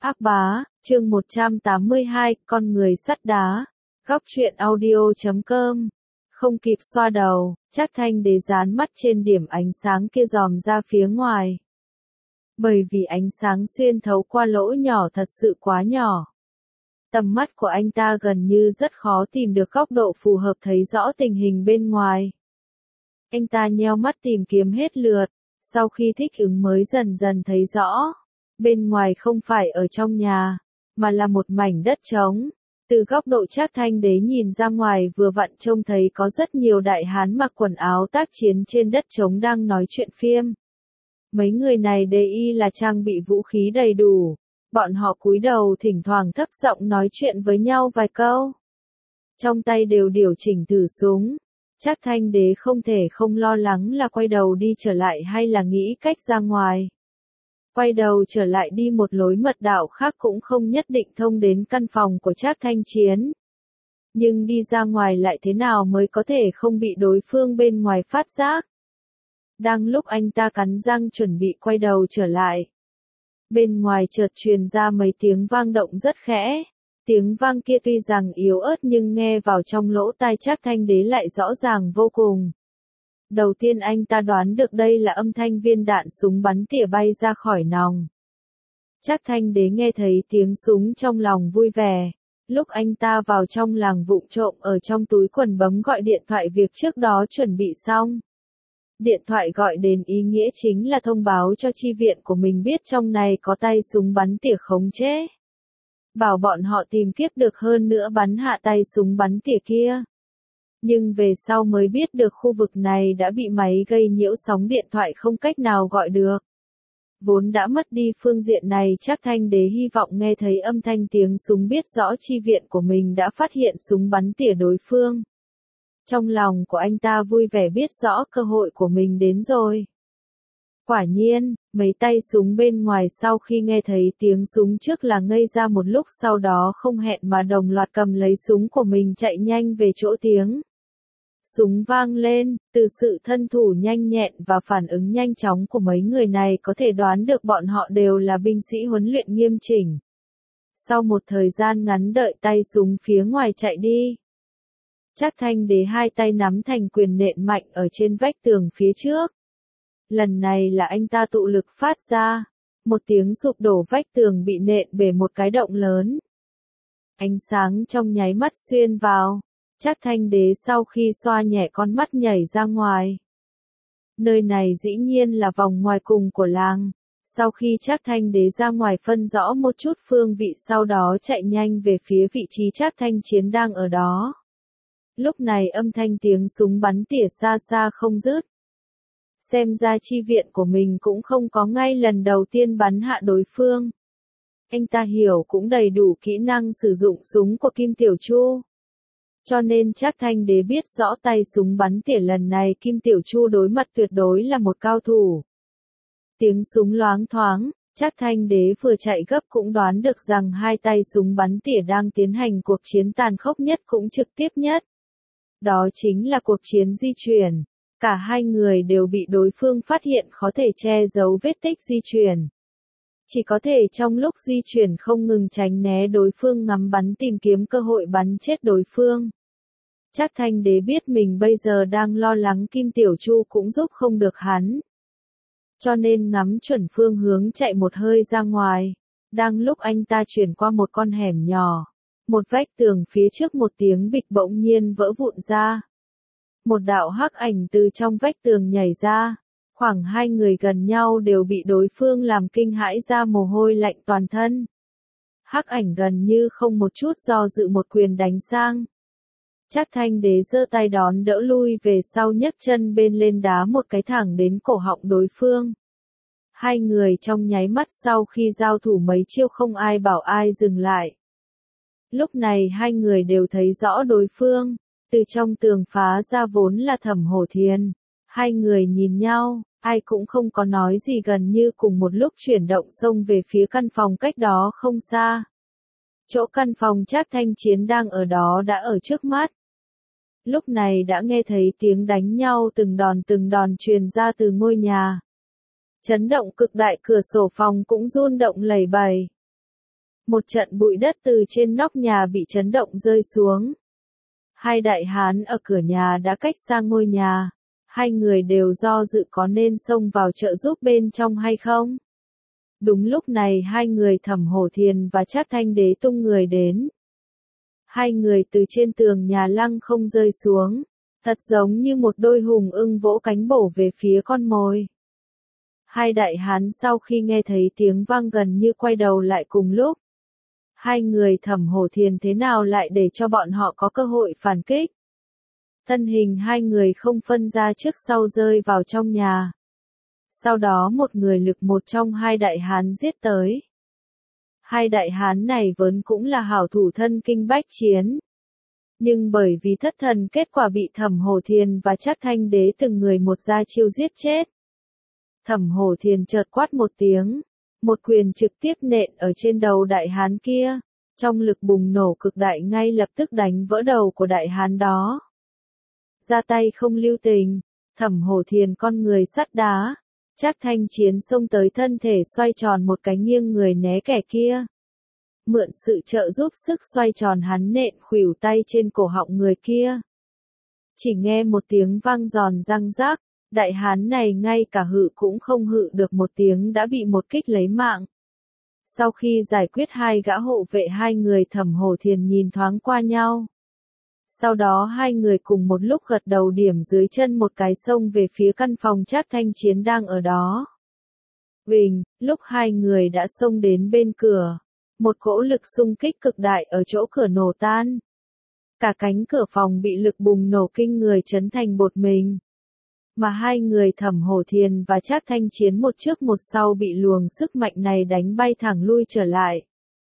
Ác bá, chương 182, con người sắt đá. Góc truyện audio.com. Không kịp xoa đầu, Trác Thanh Đế dán mắt trên điểm ánh sáng kia dòm ra phía ngoài. Bởi vì ánh sáng xuyên thấu qua lỗ nhỏ thật sự quá nhỏ. Tầm mắt của anh ta gần như rất khó tìm được góc độ phù hợp thấy rõ tình hình bên ngoài. Anh ta nheo mắt tìm kiếm hết lượt, sau khi thích ứng mới dần dần thấy rõ. Bên ngoài không phải ở trong nhà, mà là một mảnh đất trống. Từ góc độ Trác Thanh Đế nhìn ra ngoài vừa vặn trông thấy có rất nhiều đại hán mặc quần áo tác chiến trên đất trống đang nói chuyện phiêm. Mấy người này đầy y là trang bị vũ khí đầy đủ. Bọn họ cúi đầu thỉnh thoảng thấp giọng nói chuyện với nhau vài câu. Trong tay đều điều chỉnh thử súng. Trác Thanh Đế không thể không lo lắng là quay đầu đi trở lại hay là nghĩ cách ra ngoài. Quay đầu trở lại đi một lối mật đạo khác cũng không nhất định thông đến căn phòng của Trác Thanh Chiến. Nhưng đi ra ngoài lại thế nào mới có thể không bị đối phương bên ngoài phát giác. Đang lúc anh ta cắn răng chuẩn bị quay đầu trở lại. Bên ngoài chợt truyền ra mấy tiếng vang động rất khẽ. Tiếng vang kia tuy rằng yếu ớt nhưng nghe vào trong lỗ tai Trác Thanh Đế lại rõ ràng vô cùng. Đầu tiên anh ta đoán được đây là âm thanh viên đạn súng bắn tỉa bay ra khỏi nòng. Trác Thanh Đế nghe thấy tiếng súng trong lòng vui vẻ. Lúc anh ta vào trong làng vụng trộm ở trong túi quần bấm gọi điện thoại việc trước đó chuẩn bị xong. Điện thoại gọi đến ý nghĩa chính là thông báo cho chi viện của mình biết trong này có tay súng bắn tỉa khống chế. Bảo bọn họ tìm kiếp được hơn nữa bắn hạ tay súng bắn tỉa kia. Nhưng về sau mới biết được khu vực này đã bị máy gây nhiễu sóng điện thoại không cách nào gọi được. Vốn đã mất đi phương diện này Trác Thanh Đế hy vọng nghe thấy âm thanh tiếng súng biết rõ chi viện của mình đã phát hiện súng bắn tỉa đối phương. Trong lòng của anh ta vui vẻ biết rõ cơ hội của mình đến rồi. Quả nhiên, mấy tay súng bên ngoài sau khi nghe thấy tiếng súng trước là ngây ra một lúc sau đó không hẹn mà đồng loạt cầm lấy súng của mình chạy nhanh về chỗ tiếng. Súng vang lên, từ sự thân thủ nhanh nhẹn và phản ứng nhanh chóng của mấy người này có thể đoán được bọn họ đều là binh sĩ huấn luyện nghiêm chỉnh. Sau một thời gian ngắn đợi tay súng phía ngoài chạy đi. Trác Thanh Đế hai tay nắm thành quyền nện mạnh ở trên vách tường phía trước. Lần này là anh ta tụ lực phát ra. Một tiếng sụp đổ vách tường bị nện bể một cái động lớn. Ánh sáng trong nháy mắt xuyên vào. Trác Thanh Đế sau khi xoa nhẹ con mắt nhảy ra ngoài. Nơi này dĩ nhiên là vòng ngoài cùng của làng. Sau khi Trác Thanh Đế ra ngoài phân rõ một chút phương vị sau đó chạy nhanh về phía vị trí Trác Thanh Chiến đang ở đó. Lúc này âm thanh tiếng súng bắn tỉa xa xa không dứt. Xem ra chi viện của mình cũng không có ngay lần đầu tiên bắn hạ đối phương. Anh ta hiểu cũng đầy đủ kỹ năng sử dụng súng của Kim Tiểu Chu. Cho nên Trác Thanh Đế biết rõ tay súng bắn tỉa lần này Kim Tiểu Chu đối mặt tuyệt đối là một cao thủ. Tiếng súng loáng thoáng, Trác Thanh Đế vừa chạy gấp cũng đoán được rằng hai tay súng bắn tỉa đang tiến hành cuộc chiến tàn khốc nhất cũng trực tiếp nhất. Đó chính là cuộc chiến di chuyển. Cả hai người đều bị đối phương phát hiện khó thể che giấu vết tích di chuyển. Chỉ có thể trong lúc di chuyển không ngừng tránh né đối phương ngắm bắn tìm kiếm cơ hội bắn chết đối phương. Trác Thanh Đế biết mình bây giờ đang lo lắng Kim Tiểu Chu cũng giúp không được hắn. Cho nên ngắm chuẩn phương hướng chạy một hơi ra ngoài. Đang lúc anh ta chuyển qua một con hẻm nhỏ. Một vách tường phía trước một tiếng bịch bỗng nhiên vỡ vụn ra. Một đạo hắc ảnh từ trong vách tường nhảy ra. Khoảng hai người gần nhau đều bị đối phương làm kinh hãi ra mồ hôi lạnh toàn thân. Hắc ảnh gần như không một chút do dự một quyền đánh sang. Trác Thanh Đế giơ tay đón đỡ lui về sau nhấc chân bên lên đá một cái thẳng đến cổ họng đối phương. Hai người trong nháy mắt sau khi giao thủ mấy chiêu không ai bảo ai dừng lại. Lúc này hai người đều thấy rõ đối phương. Từ trong tường phá ra vốn là Thẩm Hổ Thiền. Hai người nhìn nhau, ai cũng không có nói gì gần như cùng một lúc chuyển động xông về phía căn phòng cách đó không xa. Chỗ căn phòng Trác Thanh Chiến đang ở đó đã ở trước mắt. Lúc này đã nghe thấy tiếng đánh nhau từng đòn truyền ra từ ngôi nhà. Chấn động cực đại cửa sổ phòng cũng run động lẩy bẩy. Một trận bụi đất từ trên nóc nhà bị chấn động rơi xuống. Hai đại hán ở cửa nhà đã cách xa ngôi nhà. Hai người đều do dự có nên xông vào trợ giúp bên trong hay không. Đúng lúc này hai người Thẩm Hổ Thiền và Trác Thanh Đế tung người đến. Hai người từ trên tường nhà lăng không rơi xuống, thật giống như một đôi hùng ưng vỗ cánh bổ về phía con mồi. Hai đại hán sau khi nghe thấy tiếng vang gần như quay đầu lại cùng lúc. Hai người Thẩm Hổ Thiền thế nào lại để cho bọn họ có cơ hội phản kích. Thân hình hai người không phân ra trước sau rơi vào trong nhà. Sau đó một người lực một trong hai đại hán giết tới. Hai đại hán này vốn cũng là hảo thủ thân kinh bách chiến. Nhưng bởi vì thất thần kết quả bị Thẩm Hổ Thiền và Trác Thanh Đế từng người một ra chiêu giết chết. Thẩm Hổ Thiền chợt quát một tiếng, một quyền trực tiếp nện ở trên đầu đại hán kia, trong lực bùng nổ cực đại ngay lập tức đánh vỡ đầu của đại hán đó. Ra tay không lưu tình, Thẩm Hổ Thiền con người sắt đá, Trác Thanh Chiến xông tới thân thể xoay tròn một cái nghiêng người né kẻ kia. Mượn sự trợ giúp sức xoay tròn hắn nện khuỷu tay trên cổ họng người kia. Chỉ nghe một tiếng vang giòn răng rác, đại hán này ngay cả hự cũng không hự được một tiếng đã bị một kích lấy mạng. Sau khi giải quyết hai gã hộ vệ hai người Thẩm Hổ Thiền nhìn thoáng qua nhau. Sau đó hai người cùng một lúc gật đầu điểm dưới chân một cái xông về phía căn phòng Trác Thanh Chiến đang ở đó. Bình, lúc hai người đã xông đến bên cửa, một cỗ lực xung kích cực đại ở chỗ cửa nổ tan. Cả cánh cửa phòng bị lực bùng nổ kinh người chấn thành bột mình. Mà hai người Thẩm Hổ Thiền và Trác Thanh Chiến một trước một sau bị luồng sức mạnh này đánh bay thẳng lui trở lại.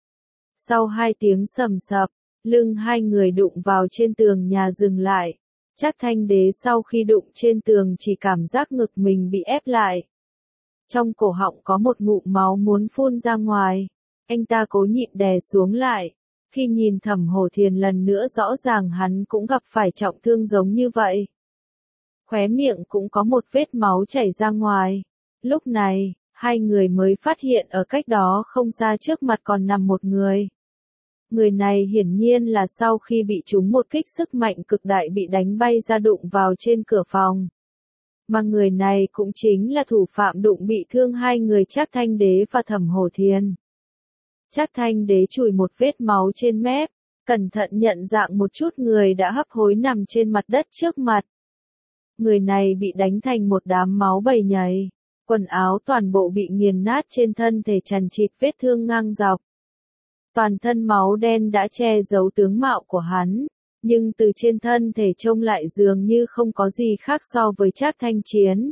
Sau hai tiếng sầm sập, lưng hai người đụng vào trên tường nhà dừng lại. Trác Thanh Đế sau khi đụng trên tường chỉ cảm giác ngực mình bị ép lại. Trong cổ họng có một ngụm máu muốn phun ra ngoài. Anh ta cố nhịn đè xuống lại. Khi nhìn Thẩm Hổ Thiền lần nữa rõ ràng hắn cũng gặp phải trọng thương giống như vậy. Khóe miệng cũng có một vết máu chảy ra ngoài. Lúc này, hai người mới phát hiện ở cách đó không xa trước mặt còn nằm một người. Người này hiển nhiên là sau khi bị trúng một kích sức mạnh cực đại bị đánh bay ra đụng vào trên cửa phòng. Mà người này cũng chính là thủ phạm đụng bị thương hai người Trác Thanh Đế và Thẩm Hổ Thiền. Trác Thanh Đế chùi một vết máu trên mép, cẩn thận nhận dạng một chút người đã hấp hối nằm trên mặt đất trước mặt. Người này bị đánh thành một đám máu bầy nhầy, quần áo toàn bộ bị nghiền nát trên thân thể chằng chịt vết thương ngang dọc. Toàn thân máu đen đã che giấu tướng mạo của hắn, nhưng từ trên thân thể trông lại dường như không có gì khác so với Trác Thanh Chiến.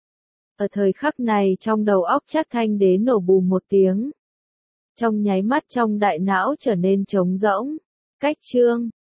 Ở thời khắc này trong đầu óc Trác Thanh Đế nổ bùm một tiếng. Trong nháy mắt trong đại não trở nên trống rỗng. Cách chương